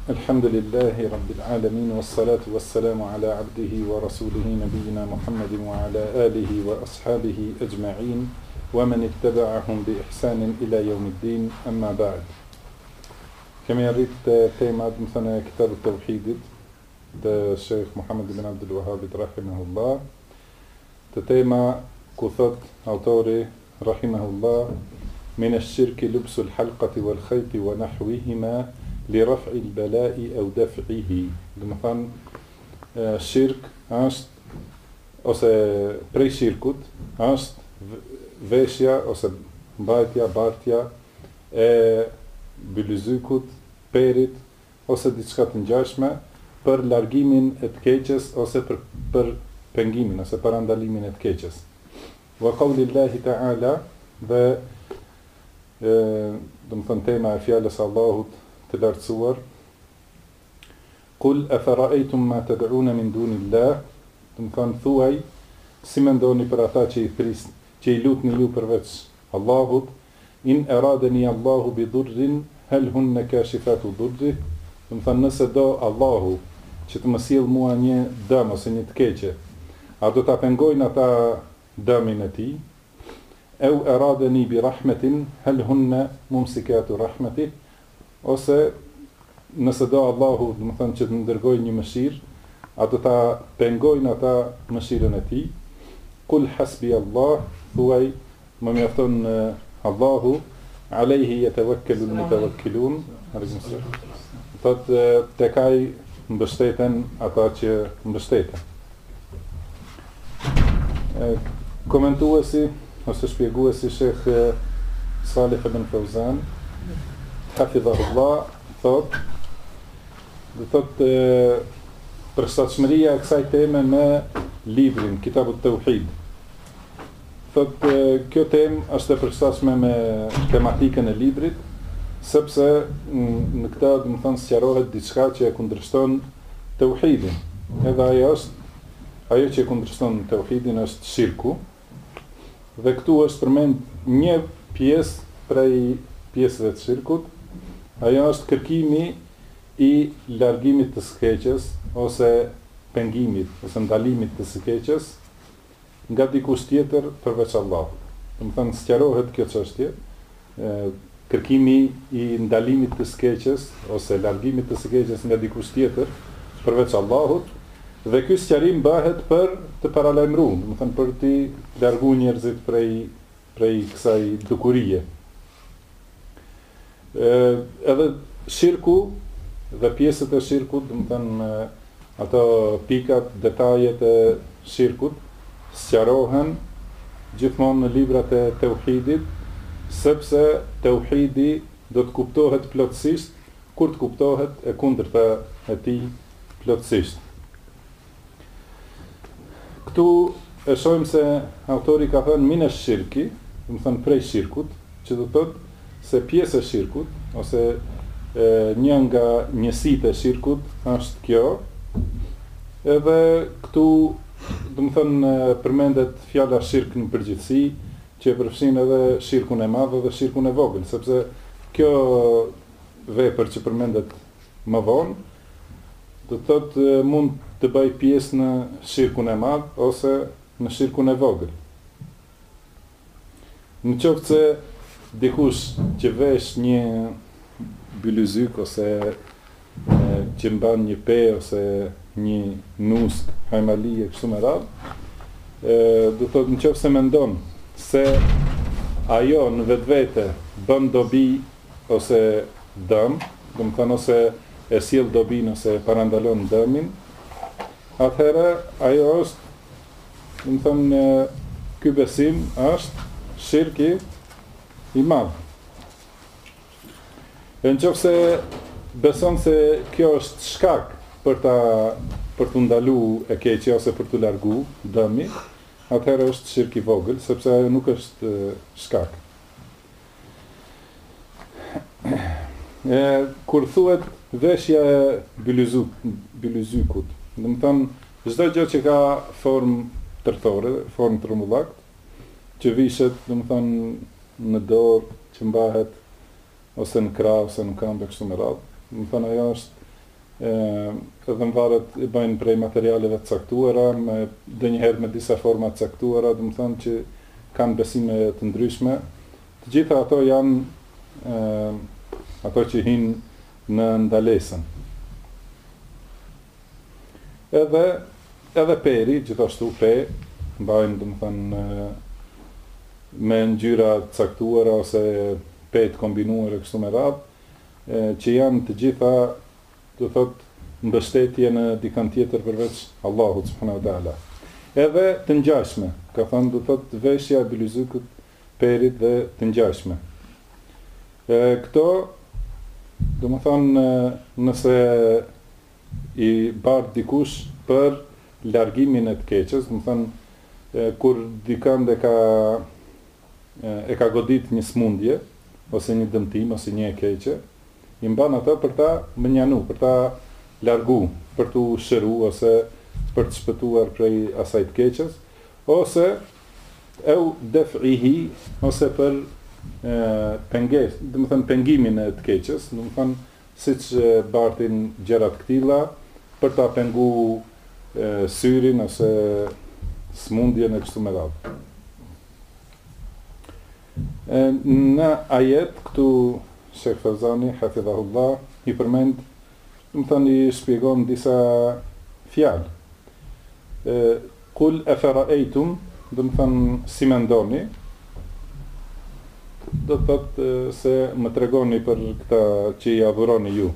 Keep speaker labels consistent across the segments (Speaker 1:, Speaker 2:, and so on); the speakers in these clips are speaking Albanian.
Speaker 1: Alhamdulillahi Rabbil Alamin, wassalatu wassalamu ala abdihi wa rasulihi nabiyina Muhammadin wa ala alihi wa ashabihi ajma'in wa man ittaba'ahum bi ihsanin ila yawmiddin, amma ba'd. Kemi arrit temat më thënë kitabut tauhidit të Sheikh Muhammad ibn Abdul Wahhabit rahimahullah. Të tema ku thot autori rahimahullah: min ash-shirki lubsul halqati wal khayti wa nahwihima li raf'i al-bala'i aw daf'ihi. Do të thonë shirk është ose prej shirkut është veshja ose mbajtja, bartja e byllëzykut, perit ose diçka të ngjashme për largimin e të keqes ose për pengimin ose për ndalimin e të keqes. Wa qawlillahi ta'ala, dhe do të thonë tema e fjalës Allahut të lartësuar: Qul afara'aytum ma tad'una min dunillah, do të thonë thuaj, si mendoni për ata që i lutni ju përveç Allahut, in aradani Allahu bi dhurrin hal hunna kashifatu dhurrih, do të thonë nëse do Allahu që të më sjell mua një dëm ose një të keqe, a do ta pengojnë ata dëmin e tij? Au aradani bi rahmetin hal hunna mumsikatu rahmetih, ose nëse do Allahu, do të thonë që të ndërgoj një mëshirë, a do ta pengojnë ata mëshirën e tij? Kul hasbi Allah, thuaj, më mjafton Allahu, alayhi yatawakkalu al-mutawakkilun, thot tek ai mbështeten ata që mbështeten. Komentuesi ose shpjeguesi Sheikh Salih ibn Fawzan hafidhahullah thot përshtatshmëria e kësaj teme me librin Kitabut Tauhid. Thot kjo temë është e përshtatshme me tematikën e librit, sepse në këtë do të thonë sqarohet diçka që e kundërshton tauhidin. Edhe ajo që e kundërshton tauhidin është shirku. Dhe këtu është përmend një pjesë prej pjesëve të shirkut. Ajo është kërkimi i largimit të së keqes ose pengimit ose ndalimit të së keqes nga dikush tjetër përveç Allahut. Do të thonë sqarohet kjo çështje, kërkimi i ndalimit të së keqes ose largimit të së keqes nga dikush tjetër përveç Allahut, dhe ky sqarim bëhet për të paralajmëruar, do të thonë për të larguar njerëzit prej kësaj dukurie. Edhe shirku dhe pjesët e shirkut, do të thonë ato pikat, detajet e shirkut sqarohen gjithmonë në librat e tauhidit, sepse tauhidi do të kuptohet plotësisht kur të kuptohet e kundërta e tij plotësisht. Këtu e shohim se autori ka thënë min ash-shirki, do të thonë prej shirkut, që do të thotë se pjesë e shirkut ose një nga njësitë e shirkut është kjo. Edhe këtu do të thonë përmendet fjala shirk në përgjithësi, që e përfshin edhe shirkun e madh dhe shirkun e vogël, sepse kjo vepër që përmendet më vonë do të thotë mund të bëj pjesë në shirkun e madh ose në shirkun e vogël. Në qoftë se dikush që vesh një byllëzyk ose që mban një pe ose një nusk, hajmalie, kështu me radhë, do thotë nëse mendon se ajo në vetvete bën dobi ose dëm, do të thonë ose e sjell dobin ose parandalon dëmin, atëherë ajo është, do të thonë ky besim është shirki i madh. E nëse beson se kjo është shkak për të ndalu e keqja ose për të largu dëmi, atëherë është shirk i vogël, sepse ajo nuk është shkak. Kur thuhet veshja e byllëzykut, do të thonë çdo gjë që ka formë tërthore, formë trembullak, që vishet, do të thonë në dorë, që mbahet ose në krah ose në këmbë kështu me radhë. Do të thonë ajo është edhe mvarët i bëjnë prej materialeve të caktuara, ndonjëherë me disa forma të caktuara, do të thonë që kanë besime të ndryshme. Të gjitha ato janë ato që hinë në ndalesën. Edhe peri, gjithashtu mbajnë, do të thonë, me ngjyra të caktuara ose pe të kombinuar e kështu me radhë, që janë të gjitha, do thotë, mbështetje në dikant tjetër përveç Allahut subhanahu wa taala. Edhe të ngjashme, ka thënë, do thotë, veshja e biluzukut, perit dhe të ngjashme. Këto, do më thonë, nëse i bardh dikush për largimin e të keqes, do më thonë, kur dikand e ka godit një smundje, ose një dëmtim, ose një e keqe, i mban ato për ta mënjanu, për ta largu, për t'u shëru, ose për të shpëtuar prej asaj të keqes, ose eu def'ihi, ose për penges, do më thënë pengimin e të keqes, do më thënë siç bartin gjërat këtilla, për ta pengu syrin, ose smundjen e kështu me radhë. Në ajet, këtu Shekh Fawzani, hafidhahullah, i përmend, do më thënë, i shpjegon disa fjalë. Kul e faraejtum, do më thënë, si mendoni, do të thotë se më tregoni për këta që i adhuroni ju.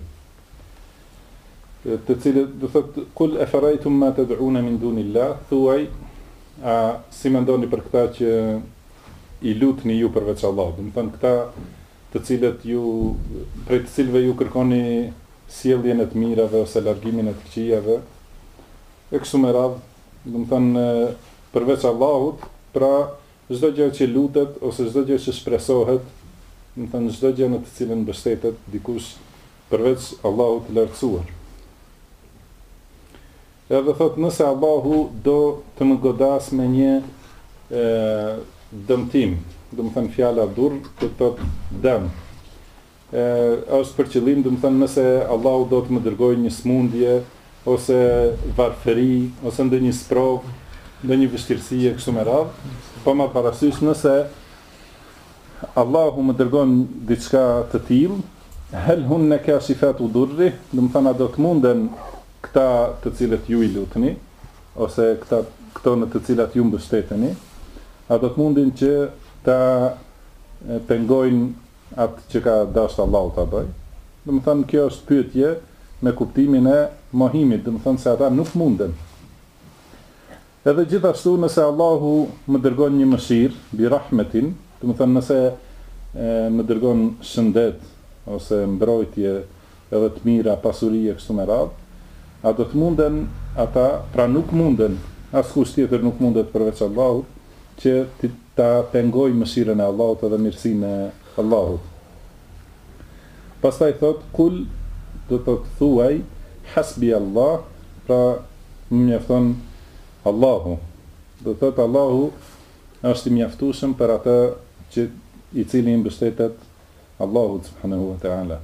Speaker 1: Të cilët, do thotë, kul e faraejtum ma tad'una min dunillah, thuaj, si mendoni për këta që i lutni ju përveç Allah. Do më thënë, këta të cilët prej të cilëve ju kërkoni sjelljen e të mirave ose largimin e të këqijave, e kështu me radhë, do më thënë, përveç Allahut, pra çdo gjë që lutet ose çdo gjë që shpresohet, do më thënë, çdo gjë në të cilën mbështetet dikush përveç Allahut të lartësuar. Edhe thotë, nëse Allahu do të më godas me një dëmtim, do më thënë fjala durr, do të thotë dëm. Është për qëllim, do më thënë, nëse Allahu do të më dërgojë një smundje, ose varfëri, ose ndonjë sprov, ndonjë vështirësi e kështu me radhë, po ma parasysh nëse Allahu më dërgon diçka të tillë, hel hunne kashifatu durri, do më thënë, a do të munden këta të cilët ju i lutni, ose këto në të cilat ju mbështeteni, a do të mundin që ta pengojnë atë që ka dashur Allahu ta bëj. Do të thënë, kjo është pyetje me kuptimin e mohimit, do të thënë se ata nuk munden. Edhe gjithashtu nëse Allahu më dërgon një mëshirë, bi rahmetin, do të thënë nëse më dërgon shëndet ose mbrojtje edhe të mira, pasuri e kështu me radhë, a do të munden ata, pra nuk munden, askush tjetër nuk mundet përveç Allahut, që ta pengoj mëshirën e Allahut edhe mirësinë e Allahut. Pastaj thot, kul, do të thuaj, hasbi Allah, pra më mjafton Allahu. Do të thot, Allahu është i mjaftueshëm për atë që i cili i mbështetet Allahut subhanahu wa ta'ala.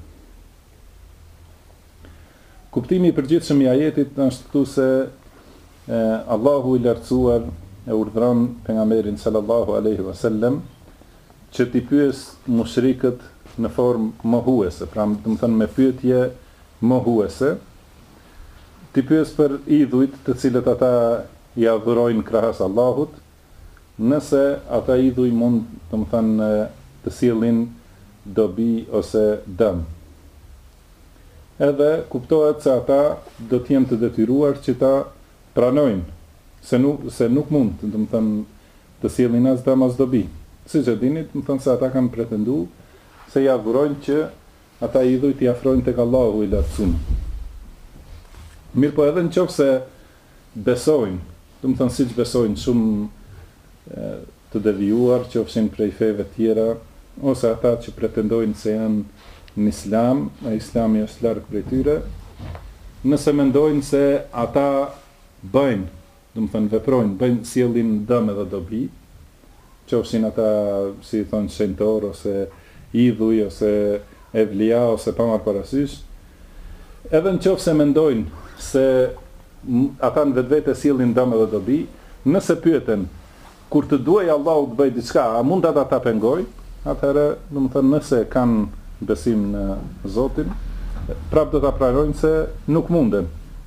Speaker 1: Kuptimi i përgjithshëm i ajetit është këtu se Allahu i lartësuar e urdhëron pejgamberin sallallahu alaihi wasallam që t'i pyes mushrikët në formë mohuese, pra do të thënë me pyetje mohuese, t'i pyes për idhujt të cilët ata i adhurojnë krahas Allahut, nëse ata idhuj mund, do të thënë, të sjellin dobi ose dëm. Edhe kuptohet se ata do të jenë të detyruar që ta pranojnë, se nuk mund, do të thënë, të sjellin as dëm as dobi. Siç e dini, do të thënë se ata kanë pretenduar se i adhurojnë që ata idhujt i afrojnë tek Allahu i lartësuar. Mirë po edhe nëse besojnë, do të thënë siç besojnë shumë të devijuar, qofshin prej feve tjera, ose ata që pretendojnë se janë në Islam, e Islami është larg prej tyre, nëse mendojnë se ata bëjnë, do të thënë veprojnë, sjellin dëm edhe dobi, qofshin ata, si thonë, shenjtor ose idhuj ose evlia ose pa marrë parasysh, Edhe në qofë se mendojnë se ata në vetvete sillin dëm edhe dobi, nëse pyeten kur të duaj Allahu të bëj diçka, a mund ata ta pengoj? Atëherë, domethënë nëse kanë besim në Zotin, prapë do ta pranojnë se nuk munden.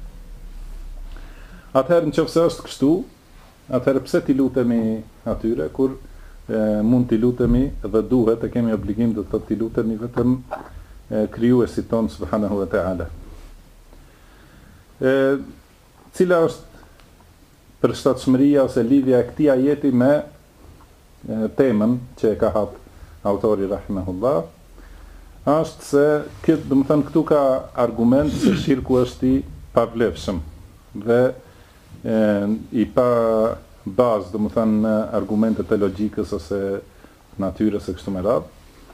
Speaker 1: Atëherë nëse është kështu, atëherë pse ti lutemi atyre kur mund t'i lutemi dhe duhet e kemi obligim do të thotë t'i lutemi vetëm krijuesit ton subhanahu wa ta'ala. Cila është përshtatshmëria ose lidhja e këtij ajeti me temën që e ka hap autori rahimahullah, është se këtë, domethënë këtu ka argument se shirku është i pavlefshëm dhe i pa bazë, domethënë në argumentet e logjikës ose natyrës e kështu me radhë.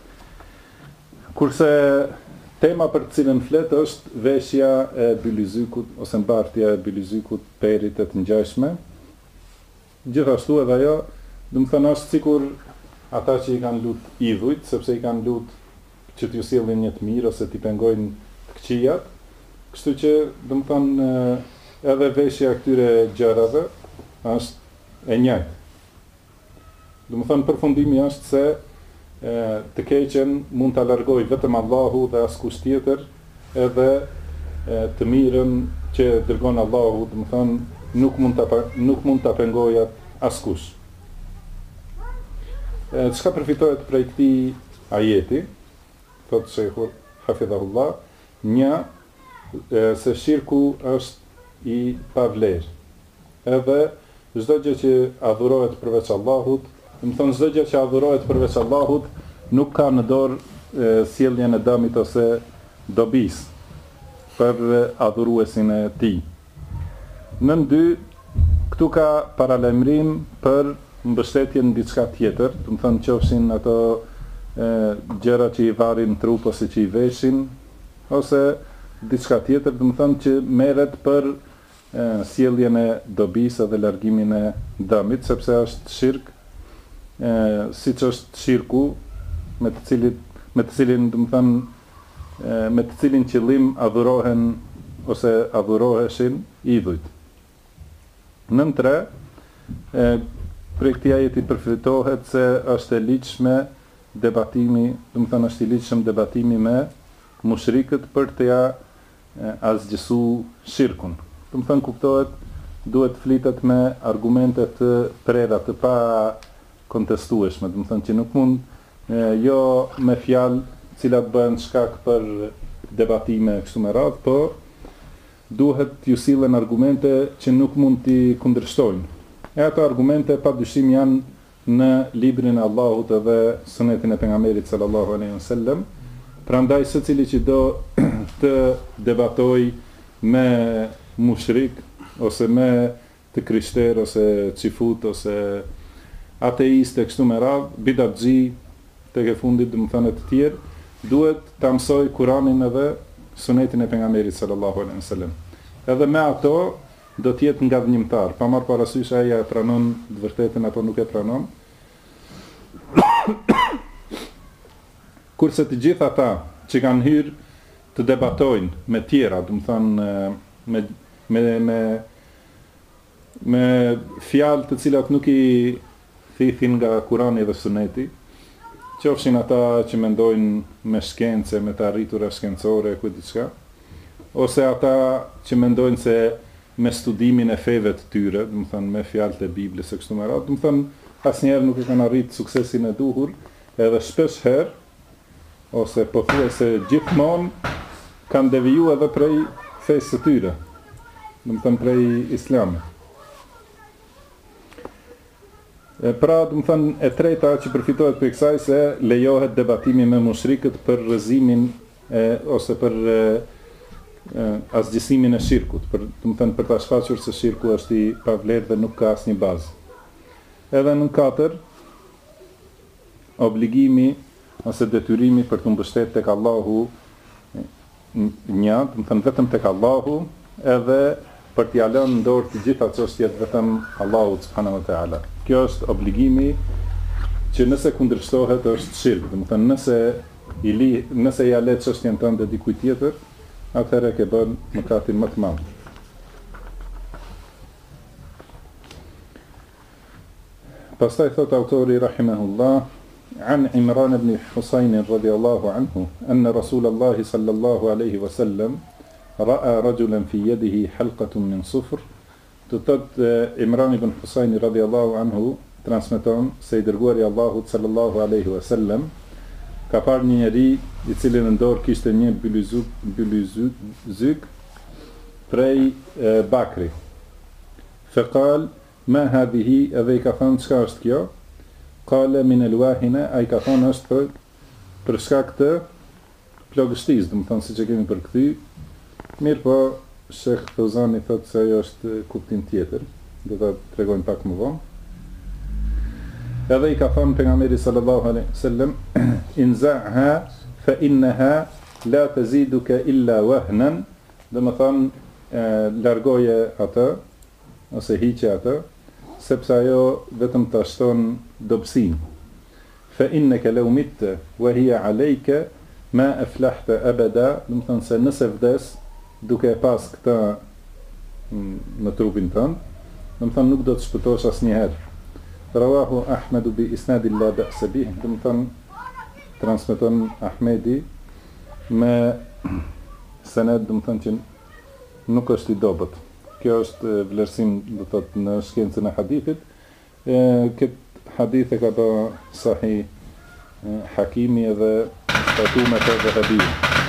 Speaker 1: Kurse tema për të cilën flet është veshja e byllizykut ose mbartja e byllizykut, perit e të ngjashme. Gjithashtu edhe ajo, domethënë është sikur ata që i kanë lut idhujt, sepse i kanë lut që t'ju sjellin një të mirë ose t'i pengojnë të këqijat. Kështu që domethënë edhe veshja e këtyre gjërave është e njëjtë. Domethënë përfundimi është se të keqen mund ta largojë vetëm Allahu dhe askush tjetër, edhe të mirën që dërgon Allahu, domethënë nuk mund ta pengojë askush. Çka përfitohet prej këtij ajeti? Thotë Sheikhu hafidhahullah, se shirku është i pavlerë. Edhe çdo gjë që adhurohet përveç Allahut, çdo gjë që adhurohet përveç Allahut nuk ka në dorë sjelljen e dëmit ose dobis për adhuruesin e tij. Nën dy, këtu ka paralajmërim për mbështetjen në diçka tjetër, qofshin ato gjëra që i varin trup ose që i veshin, ose diçka tjetër, që merret për sjelljen e dobisë dhe largimin e dëmit, sepse është shirk, siç është shirku me të cilin qëllim adhurohen ose adhuroheshin idhujt. Nën 3, prej këtij ajeti përfitohet se është e ligjshme debatimi, është i ligjshëm debatimi me mushrikët për të ja asgjësu shirkun. Kuptohet, duhet flitet me argumente të prera, të pa kontestueshme, që nuk mund jo me fjalë cilat bëhen shkak për debatime kështu me radhë, po duhet t'ju sillen argumente që nuk mund t'i kundërshtojnë. E ato argumente padyshim janë në librin e Allahut edhe sunetin e pejgamberit sallallahu alaihi wasallam. Prandaj secili që do të debatoj me mushrik ose me të krishter ose çifut ose ateist e kështu me radhë, bidatxhi tek e fundit të tjerë, duhet ta mësoj Kur'anin edhe sunetin e pejgamberit sallallahu alaihi wasallam. Edhe me ato do të jetë ngadhnimtar, pa marrë parasysh ai e pranon të vërtetën apo nuk e pranon. Kurse të gjithë ata që kanë hyrë të debatojnë me tjera, me fjalë të cilat nuk i thithin nga Kurani dhe Suneti, qofshin ata që mendojnë me shkencë, me të arritura shkencore, diçka, ose ata që mendojnë se me studimin e feve të tyre, me fjalët e Biblës e kështu me radhë, asnjëherë nuk e kanë arritë suksesin e duhur, edhe shpesh herë, ose pothuajse gjithmonë kanë deviju edhe prej fesë të tyre, prej Islamit. Pra, e treta që përfitohet për kësaj se lejohet debatimi me mushrikët për rrëzimin ose për asgjësimin e shirkut, për ta shfaqur se shirku është i pavlerë dhe nuk ka asnjë bazë. Edhe në 4, obligimi ose detyrimi për të mbështetur tek Allahu vetëm tek Allahu, edhe për t'i lënë në dorë të gjitha çështjet vetëm Allahut subhanahu wa taala. Kjo është obligimi që nëse kundërshtohet është shirk, nëse ja le çështjen tënde dikujt tjetër, atëherë ke bën mëkatin më të madh. Pastaj thot autori rahimahullah عن عمران بن حسين رضي الله عنه أن رسول الله صلى الله عليه وسلم رأى رجلا في يده حلقة من صفر. تطد عمران بن حسين رضي الله عنه transmeton se I dërguari Allahut sallallahu alaihi wasallam ka parë një njeri I cili në dorë kishte një bylyzyk prej bakri. Fekal ma hadhihi, edhe I ka thënë çka është kjo? Kale min el-wahina, a I ka thonë është për shkak të plagështisë, do të thonë siç e kemi përkthy. Mirë po, Shekh Fozani thotë se ajo është kuptim tjetër, do ta tregojmë pak më vonë. Edhe I ka thonë pejgamberi sallallahu alaihi wasallam, inzaha fa innaha la taziduka illa wahnan, do të thonë largoje atë ose hiqe atë, sepse ajo vetëm të shton dobësin. Fa innaka law mitta wa hiya alayka ma aflahta abada, do të thonë se nëse vdes duke pas këtë në trupin tënd, do të thonë nuk do të shpëtosh asnjëherë. Rawahu Ahmedu bi isnadin la ba'sa bih, do të thonë transmeton Ahmedi me sened, do të thonë që nuk është I dobët. Kjo është vlerësim, do thotë, në shkencën e hadithit. Këtë hadith e ka bë Sahih Hakimi edhe statume të Dhahabiu.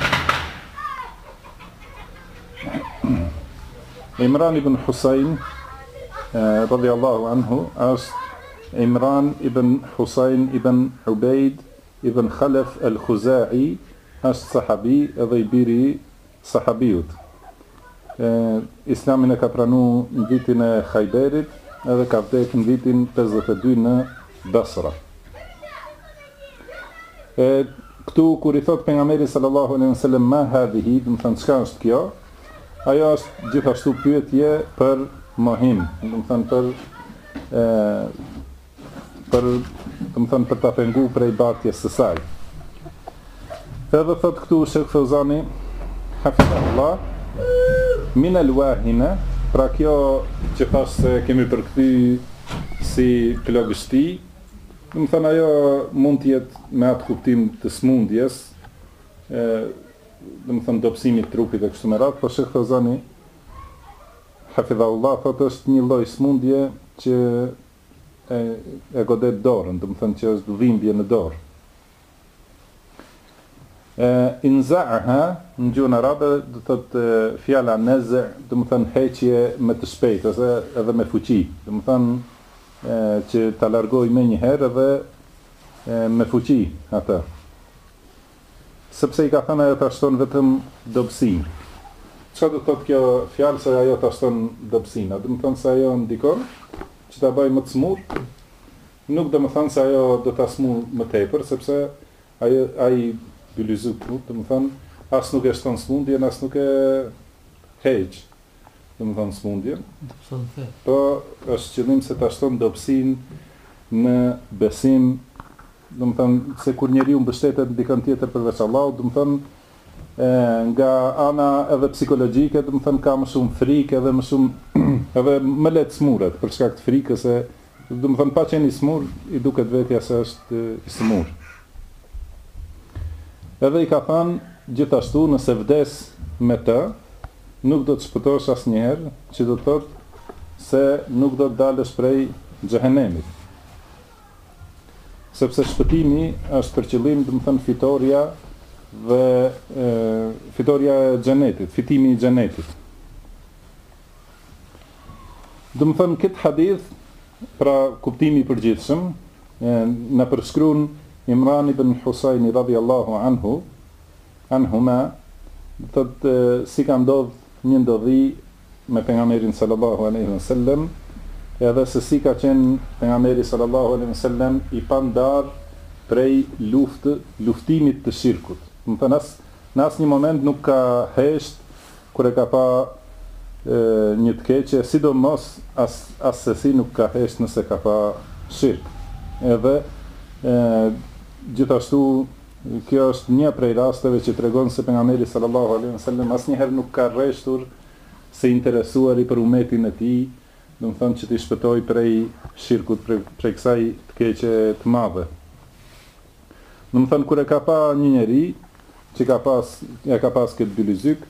Speaker 1: Imran ibn Husayn radhiyallahu anhu është Imran ibn Husayn ibn Ubayd ibn Khalaf al-Khuzai, është sahabi edhe I biri sahabiut. Islamin e ka pranu në vitin e Khajberit edhe ka vdekë në vitin 52 në Basra. Këtu kur I thot pejgamberi sallallahu alaihi wasallam ma hadhihi, do të thonë çka është kjo? Ajo është gjithashtu pyetje për mohim, do të thonë për ta pengu prej bartjes së saj. Edhe thot këtu Shekh Fozani hafidhahullah, min al-wahina, pra kjo që thash se kemi përkthy si plagështi, do të thonë ajo mund të jetë me atë kuptim të smundjes, do të thonë dobësimi I trupit e kështu me radhë, por Shekh Fozani hafidhahullah thotë është një lloj smundje që e godet dorën, do të thonë që është dhimbje në dorë. Inza'ha në gjuhën arabe do të thotë fjala naz'a, do të thonë heqje me të shpejtë ose edhe me fuqi, do të thonë që ta largoj më një herë edhe me fuqi atë. Sepse I ka thënë ajo ta shton vetëm dobësinë. Çfarë do të thotë kjo fjalë se ajo ta shton dobësinë? Do të thonë se ajo ndikon që ta bëj më të smur, nuk do të thonë se ajo do ta smur më tepër, sepse ai bylyzyk, do të thonë, as nuk e shton smundjen, as nuk e heq, do të thonë smundjen. Po është qëllim se ta shton dobësinë në besim, do të thonë se kur njeriu mbështetet në dikën tjetër përveç Allahut, do të thonë nga ana edhe psikologjike, do të thonë ka më shumë frikë edhe më shumë edhe më lehtë smuret për shkak të frikës, do të thonë pa qenë I smur, I duket vetja se është I smur. Edhe I ka thënë, gjithashtu nëse vdes me të, nuk do të shpëtosh asnjëherë, që do të thotë se nuk do të dalësh prej xhehenemit. Sepse shpëtimi është për qëllim, do të thonë fitoria dhe fitoria e xhenetit, fitimi I xhenetit. Do të thonë këtë hadith, pra kuptimi I përgjithshëm, na përshkruan Imran ibn Husayn radhiyallahu anhuma, thotë si ka ndodh një ndodhi me pejgamberin sallallahu alaihi wasallam, edhe se si ka qenë pejgamberi sallallahu alaihi wasallam I pandar prej luftimit të shirkut. Do të thonë në asnjë moment nuk ka hesht kur e ka pa një të keqe, sidomos as se si nuk ka hesht nëse ka pa shirk. Edhe gjithashtu kjo është një prej rasteve që tregon se pejgamberi sallallahu alaihi wasallam asnjëherë nuk ka rreshtur se interesuari për umetin e tij, do të thonë që t'i shpëtoj prej shirkut, prej kësaj të keqe të madhe. Do të thonë kur e ka pa një njeri që ka pas këtë bylyzyk,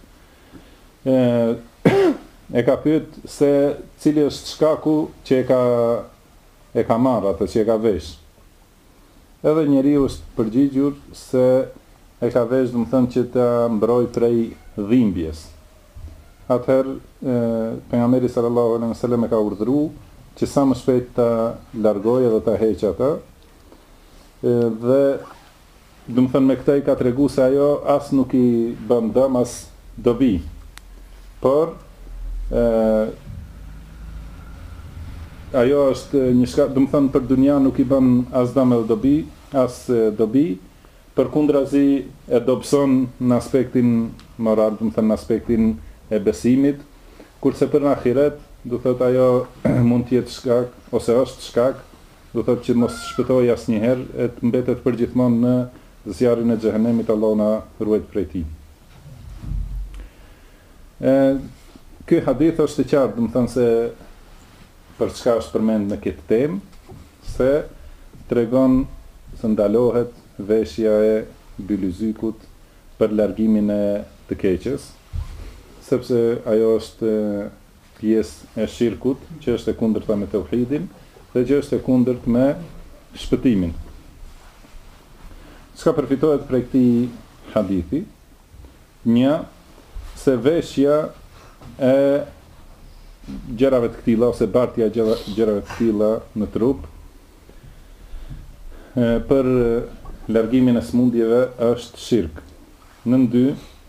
Speaker 1: e ka pyet se cili është shkaku që e ka marrë atë, që e ka vesh. Edhe njeriu është përgjigjur se e ka vesh, do të thonë që ta mbroj prej dhimbjes. Atëherë, pejgamberi sallallahu alaihi wasallam e ka urdhëruar që sa më shpejt ta largojë dhe ta heqë atë. Dhe do të thënë me këtë i ka tregu se ajo as nuk i bën dëm as dobi. Por ajo është një shkak, do të thënë për dunja nuk i bën as dëm edhe dobi, përkundrazi e dobëson në aspektin moral, do të thënë në aspektin e besimit, kurse për në ahiret, do thotë ajo mund të jetë shkak, ose është shkak, do thotë që mos shpëtoj asnjëherë, e të mbetet përgjithmonë në zjarrin e xhehenemit, Allahu na ruaj prej tij. Ky hadith është i qartë, do të thonë se për çka është përmend në këtë temë, se tregon se ndalohet veshja e bylyzykut për largimin e të keqes, sepse ajo është pjesë e shirkut, që është e kundërta me tauhidin, dhe që është e kundërt me shpëtimin. Çka përfitohet prej këtij hadithi? Një, se veshja e gjërave të këtilla, ose bartja e gjërave të këtilla në trup, për largimin e smundjeve është shirk. Në dy,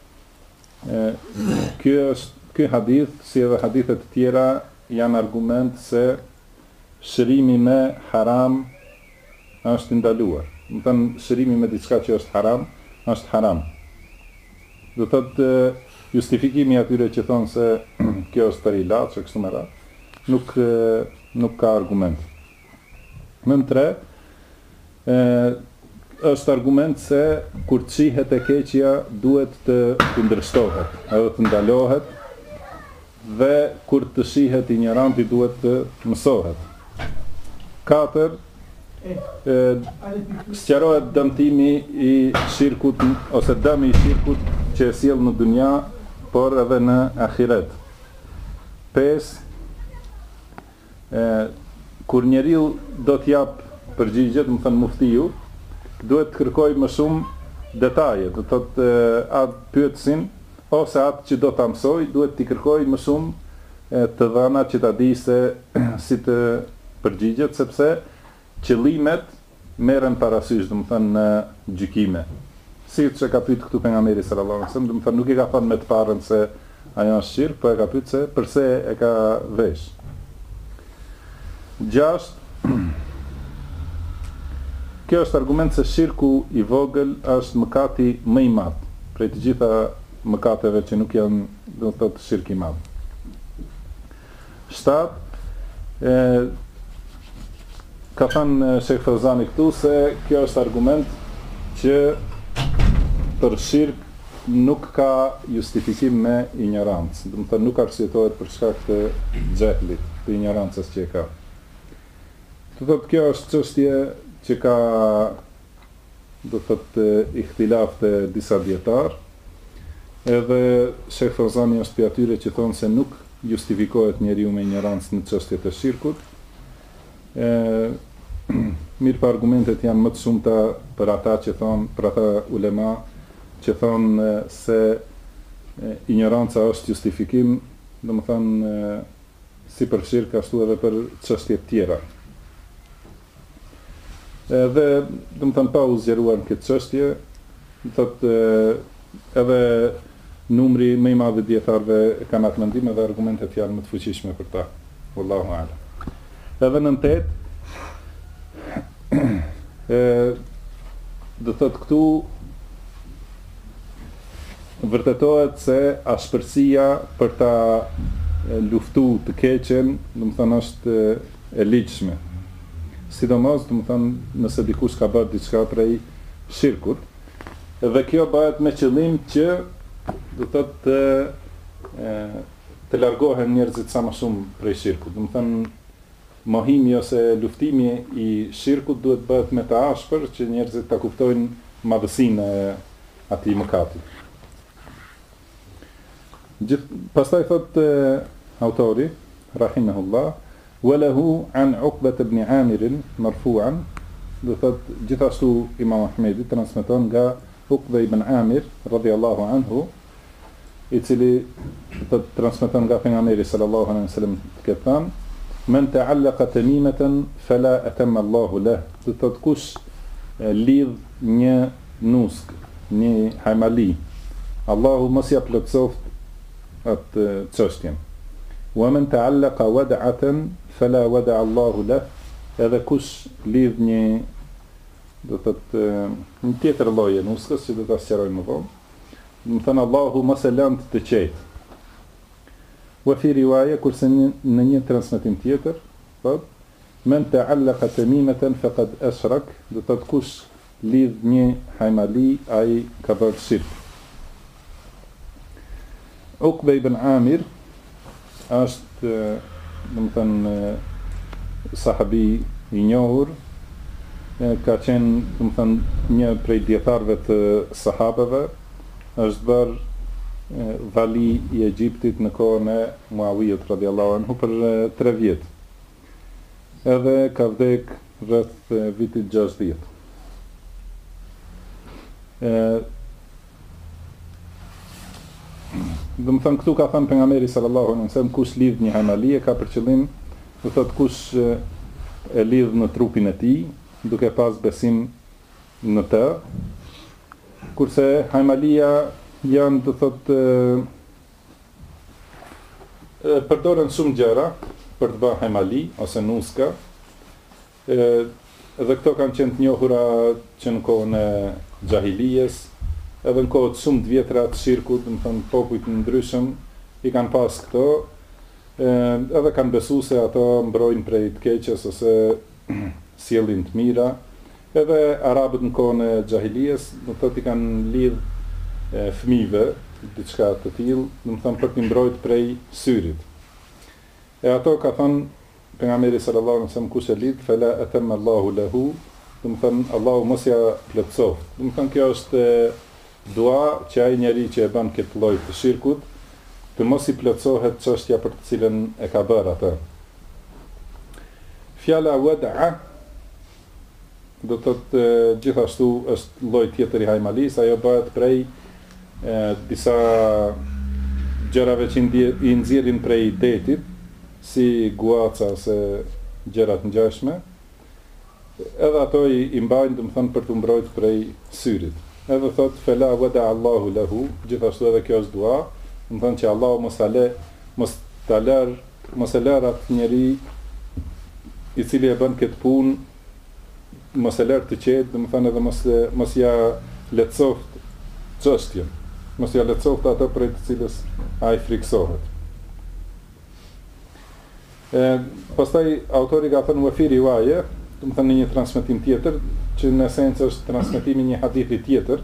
Speaker 1: ky hadith, si edhe hadithet të tjera, janë argument se shërimi me haram është ndaluar. Do të thënë shërimi me diçka që është haram. Do thotë justifikimi atyre që thonë se kjo është për ilaç e kështu me radhë, nuk ka argument. Në tre, është argument se kur qihet e keqja duhet të kundërshtohet, edhe të ndalohet, dhe kur të shihet ignoranti duhet të mësohet. 4. Sqarohet dëmtimi i shirkut, ose dëmi i shirkut që e sjell në dunja, por edhe në ahiret. 5. Kur njeriu do t'jap përgjigje, do të thënë muftiu, duhet të kërkoj më shumë detaje, do të thotë atë pyetësin, ose atë që do ta mësoj, duhet t'i kërkoj më shumë të dhëna që ta di se si të përgjigjet, sepse qëllimet merren parasysh, do të thënë në gjykime. Siç e ka pyet këtu pejgamberi sallallahu alajhi wasallam, do të thënë nuk i ka thënë me të parën se ajo është shirk, po e ka pyet se pse e ka vesh. 6. Kjo është argument se shirku i vogël është mëkati më i madh prej të gjitha mëkateve që nuk janë, do të thotë, shirk i madh. 7. Ka thënë Sheikh Fawzani këtu se kjo është argument që për shirk nuk ka justifikim me ignorancë, do të thotë nuk arsyetohet për shkak të xehlit, të ignorancës që e ka. Do thotë kjo është çështje që ka, do të thotë, ihtilaf të disa dietar, edhe Sheikh Fawzani është për atyre që thonë se nuk justifikohet njeriu me ignorancë në çështjet e shirkut. Mirë, pa argumentet janë më të shumta për ata që thonë, për ata ulema që thonë se ignoranca është justifikim, domethënë si për shirk ashtu edhe për çështje të tjera. Dhe domethënë pa u zgjeruar në këtë çështje, thotë edhe numri më i madh i dietarëve kanë atë mendim, edhe argumentet janë më të fuqishme për ta. Wallahu a'lam. Edhe në 8, do thotë këtu vërtetohet se ashpërsia për ta luftu të keqen, domethënë është e ligjshme. Sidomos, domethënë nëse dikush ka bërë diçka prej shirkut, Dhe kjo bëhet me qëllim që do të të largohen njerëzit sa më shumë prej shirkut. Do të thënë mohimi ose luftimi i shirkut duhet bëhet me të ashpër që njerëzit ta kuptojnë madhësinë e atij mëkati. Pastaj thot autori rahimahullah walahu an Uqbah ibn Amir marfu'an, do thot gjithashtu Imam Ahmedi transmeton nga Uqbah ibn Amir radhiyallahu anhu, i cili të transmeton nga pejgamberi sallallahu alaihi wasallam ka thënë men ta'allaqa tamimatan fala atamma Allahu lah, do thot kush lidh një nusk, një hajmali, Allahu mos ja plotsoft atë çështjen. Wa man ta'allaqa wad'atan fala wada'a Allahu lah, edhe kush lidh një, do thot një tjetër lloj nuskës që do ta sqarojmë më vonë, do të thënë Allahu mos e lënd të qetë. Wa fi riwaya, kurse në një transmetim tjetër thot men ta'allaqa tamimatan faqad ashrak, do thot kush lidh një hajmali ai ka bërë shirk. Uqbah ibn Amir është, do të thënë, sahabi i njohur, ka qenë, do të thënë, një prej dietarëve të sahabeve, është bërë vali i Egjiptit në kohën e Muawiyut radhiyallahu anhu për 3 vjet. Edhe ka vdek rreth vitit 60. Do të thënë, këtu ka thënë pejgamberi sallallahu alaihi wasallam kush lidh një hajmali e ka për qëllim, do thot kush e lidh në trupin e tij duke pas besim në të, kurse hajmalia janë, do thot, përdoren shumë gjëra për të bërë hajmali ose nuska, edhe këto kanë qenë të njohura që në kohën e xahilijes, edhe në kohët shumë të vjetra të shirkut, do të thënë popujt ndryshëm i kanë pas këto, edhe kanë besu se ato mbrojnë prej të keqes ose sjellin të mira. Edhe arabët në kohën e xahilijes, do të thotë, i kanë lidh fëmijëve diçka të tillë, do të thënë për t'i mbrojtur prej syrit. E ato ka thënë pejgamberi sallallahu alaihi wasallam kush e lidh fala atamma Allahu lahu, do të thënë Allahu mos ja plotsoft. Do të thënë kjo është dua që ai njeri që e bën këtë lloj të shirkut të mos i plotsohet çështja për të cilën e ka bërë atë. Fjala wada'a do të thotë gjithashtu është lloj tjetër i hajmalis, ajo bëhet prej disa gjërave që i nxjerrin prej detit, si guaca ose gjërat ngjashme, edhe ato i mbajnë, do të thonë, për të mbrojtur prej syrit. Edhe thot fela wada Allahu lahu, gjithashtu edhe kjo është dua, do të thonë që Allahu mos e lër atë njeri i cili e bën këtë punë, mos e lër të qetë, do të thonë edhe mos ja lehtësoft çështjen, mos ja lehtësoft atë prej të cilës ai friksohet. Pastaj autori ka thënë fi riwaye, do të thënë në një transmetim tjetër, që në esencë është transmetimi një hadithi tjetër,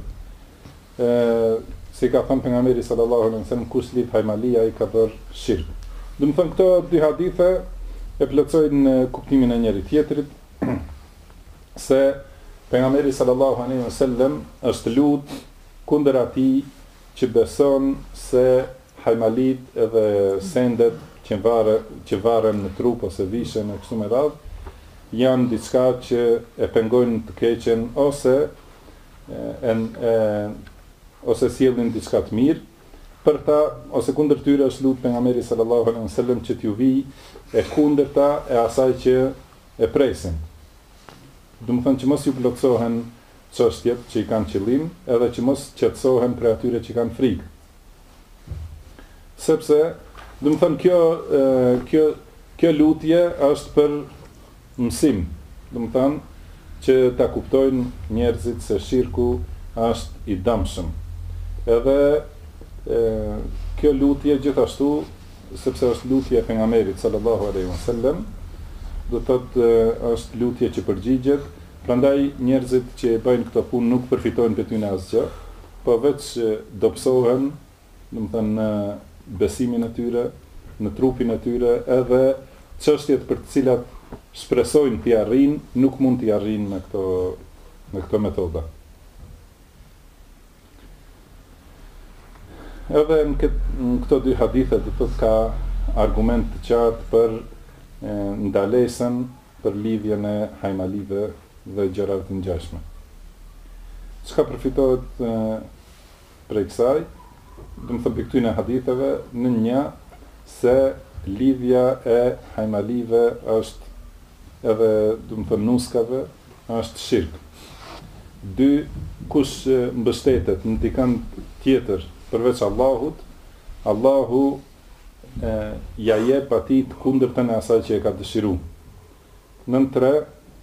Speaker 1: si ka thënë pejgamberi sallallahu alaihi wasallam kush lidh hajmalia i ka bërë shirk. Do të thënë këto dy hadithe e plotësojnë kuptimin e njëri tjetrit, se pejgamberi sallallahu alaihi wasallam është lut kundër atij që beson se hajmalit edhe sendet që varen në trup ose vishen e kështu me radhë janë diçka që e pengojnë të keqen ose sjellin diçka të mirë për ta, ose kundër tyre është lut pejgamberi sallallahu alaihi wasallam që t'ju vi e kundërta e asaj që e presin. Do të thënë që mos ju plotësohen çështjet që i kanë qëllim, edhe që mos qetësohen për atyre që kanë frikë. Sepse, do të thënë, kjo lutje është për mësim, do të thënë që ta kuptojnë njerëzit se shirku është i dëmshëm. Edhe kjo lutje gjithashtu, sepse është lutje e pejgamberit sallallahu alaihi wasallam, do të thotë është lutje që përgjigjet Prandaj njerëzit që e bëjnë këto punë nuk përfitojnë për ty në asgjë, po veç dobësohen, domethënë në besimin e tyre, në trupin e tyre, edhe çështjet për të cilat shpresojnë t'i arrijnë, nuk mund t'i arrijnë me këto metoda. Edhe në këto dy hadithe do thotë ka argument të qartë për ndalesën për lidhjen e hajmalive dhe gjërave të ngjashme. Çka përfitohet prej kësaj? Do të thotë këtyre haditheve në një se lidhja e hajmalive është edhe do të thonë nuskave është shirk. 2. Kush mbështetet në dikën tjetër përveç Allahut, Allahu ja jep atij të kundërtën e asaj që e ka dëshiruar. Nën 3,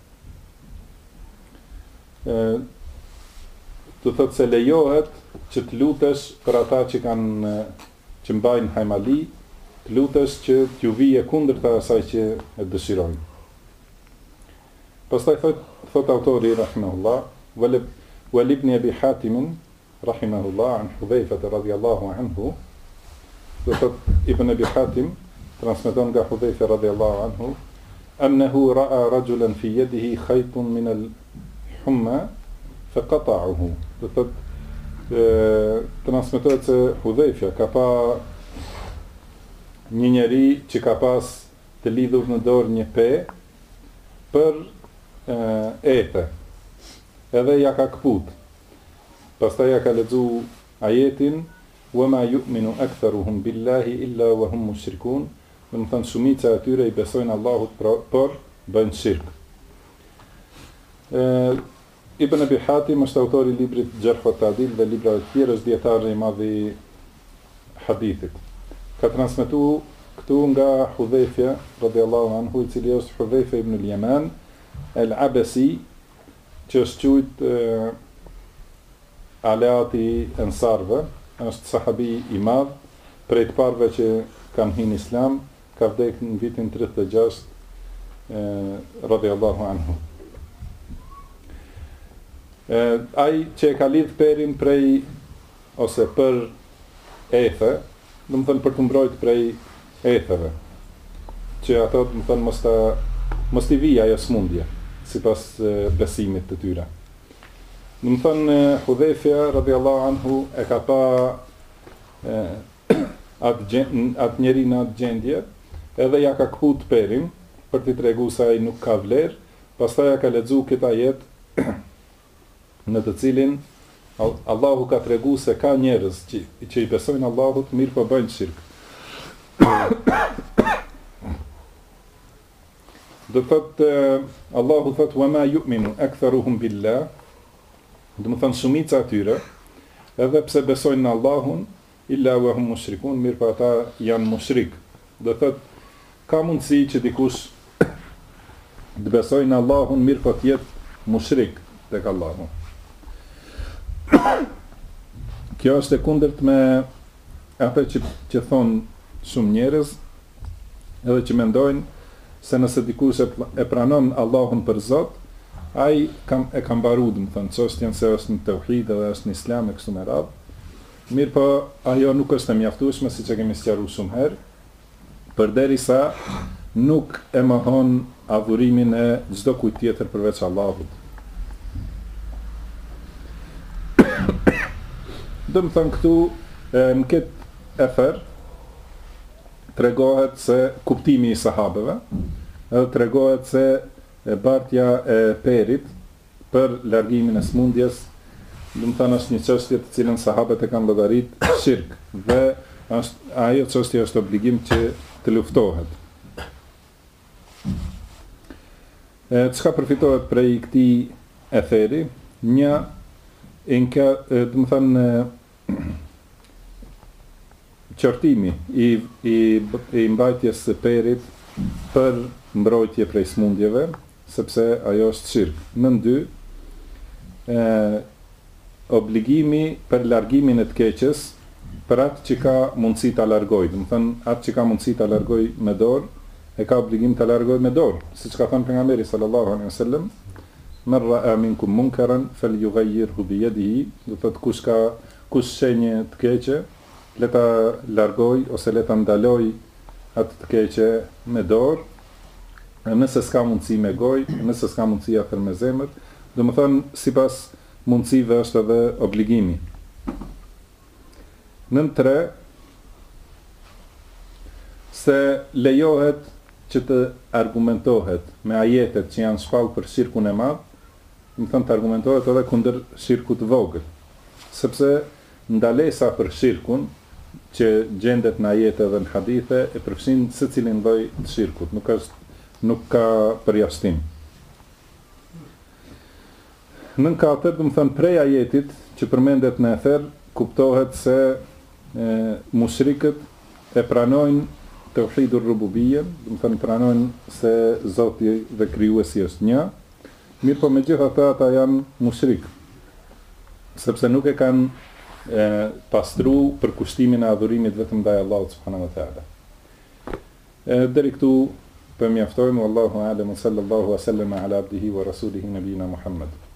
Speaker 1: do thotë se lejohet që të lutesh për ata që mbajnë hajmali, të lutesh që t'ju vije kundërta asaj që e dëshirojnë. Pastaj thot autori rahimahullah, wal ibn Abi Hatim rahimahullah an Hudhayfa radhiyallahu anhu, do thot Ibn Abi Hatim transmeton nga Hudhayfa radhiyallahu anhu, annahu ra'a rajulan fi yadihi khaytun min al-humma faqata'ahu. Do thot transmetohet se Hudhayfa ka pa një njeri që ka pas të lidhur në dorë një pe për ete, edhe ja ka kput. Pastaj ja ka lexu ajetin وَمَا يُؤْمِنُ أَكْثَرُهُمْ بِاللَّهِ إِلَّا وَهُمْ مُشْرِكُونَ. Do të thonë shumica e tyre i besojnë Allahut por bëjnë shirk. Ibn Abi Hatim është autori i librit Jarh wa Ta'dil dhe librave të tjerë, është dietari i madh i hadithit. Ka transmetuar këtu nga Hudhayfa radhiyallahu anhu, i cili është Hudhayfa ibn al-Yaman al-Abasi, që është quajtur aleati ensarve, është sahabi i madh, prej të parëve që kanë hyrë në Islam, ka vdekur në vitin 36 radhiyallahu anhu. Ai që e ka lidh perin prej ose për ethe, do të thënë për të mbrojtur prej etheve, që ato do të thënë mos t'i vijë ajo smundje, sipas besimit të tyre. Do të thënë Hudhayfa radhiyallahu anhu e ka pa atë njeri në atë gjendje, edhe ja ka kput perin për t'i treguar se ai nuk ka vlerë. Pastaj ja ka lexuar këtë ajet në të cilin Allahu ka treguar se ka njerëz që i besojnë Allahut, mirë po bëjnë shirk. Do thotë Allahu thotë وَمَا يُؤْمِنُ أَكْثَرُهُمْ بِاللَّهِ. Do të thonë shumica atyre, edhe pse besojnë në Allahun, illa wa hum mushrikun, mirë po ata janë mushrik. Do thotë ka mundësi që dikush të besojnë në Allahun, mirë po të jetë mushrik tek Allahu. Kjo është e kundërt me atë që thonë shumë njerëz, edhe që mendojnë se nëse dikush e pranon Allahun për Zot, ai e ka mbaruar, do të thonë, çështjen se është në tauhid dhe është në Islam e kështu me radhë. Mirë po ajo nuk është e mjaftueshme, siç e kemi sqaruar shumë herë, përderisa nuk e mohon adhurimin e çdo kujt tjetër përveç Allahut. Do të thonë këtu në këtë efer tregohet se kuptimi i sahabeve, edhe tregohet se bartja e perit për largimin e smundjes, do të thonë është një çështje të cilën sahabët e kanë llogarit shirk, dhe ajo çështje është obligim që të luftohet. Çka përfitohet prej këtij etheri? Një do të thonë qortimi i mbajtjes së perit për mbrojtje prej smundjeve, sepse ajo është shirk. Nën 2, obligimi për largimin e të keqes për atë që ka mundësi ta largojë. Do të thënë, atë që ka mundësi ta largojë me dorë, e ka obligim ta largojë me dorë, siç ka thënë pejgamberi sallallahu alaihi wasallam, men ra'a minkum munkaran falyughayyirhu bi yadihi, do thot kush shenjë të keqe, le ta largoj ose le ta ndaloj atë të keqe me dorë, nëse s'ka mundësi me gojë, nëse s'ka mundësi atër me zemër, do më thënë sipas mundësive është edhe obligimi. Nën 3, se lejohet që të argumentohet me ajetet që janë shpallë për shirkun e madh, do më thënë të argumentohet edhe kundër shirkut vogël, sepse ndalesa për shirkun që gjendet në ajete dhe në hadithe e përfshin secilin lloj të shirkut, nuk ka përjashtim. Nën 4, do më thënë prej ajetit që përmendet në ether, kuptohet se mushrikët e pranojnë tauhidur rububiyyen, do më thënë pranojnë se Zoti dhe krijuesi është një, mirë po megjithatë ata janë mushrik, sepse nuk e kanë pastru për kushtimin e adhurimit vetëm ndaj Allahut subhanahu wa taala. Deri këtu po mjaftojmë, wallahu a'lam, sallallahu wa sallama ala abdihi wa rasulihi nabina Muhammad.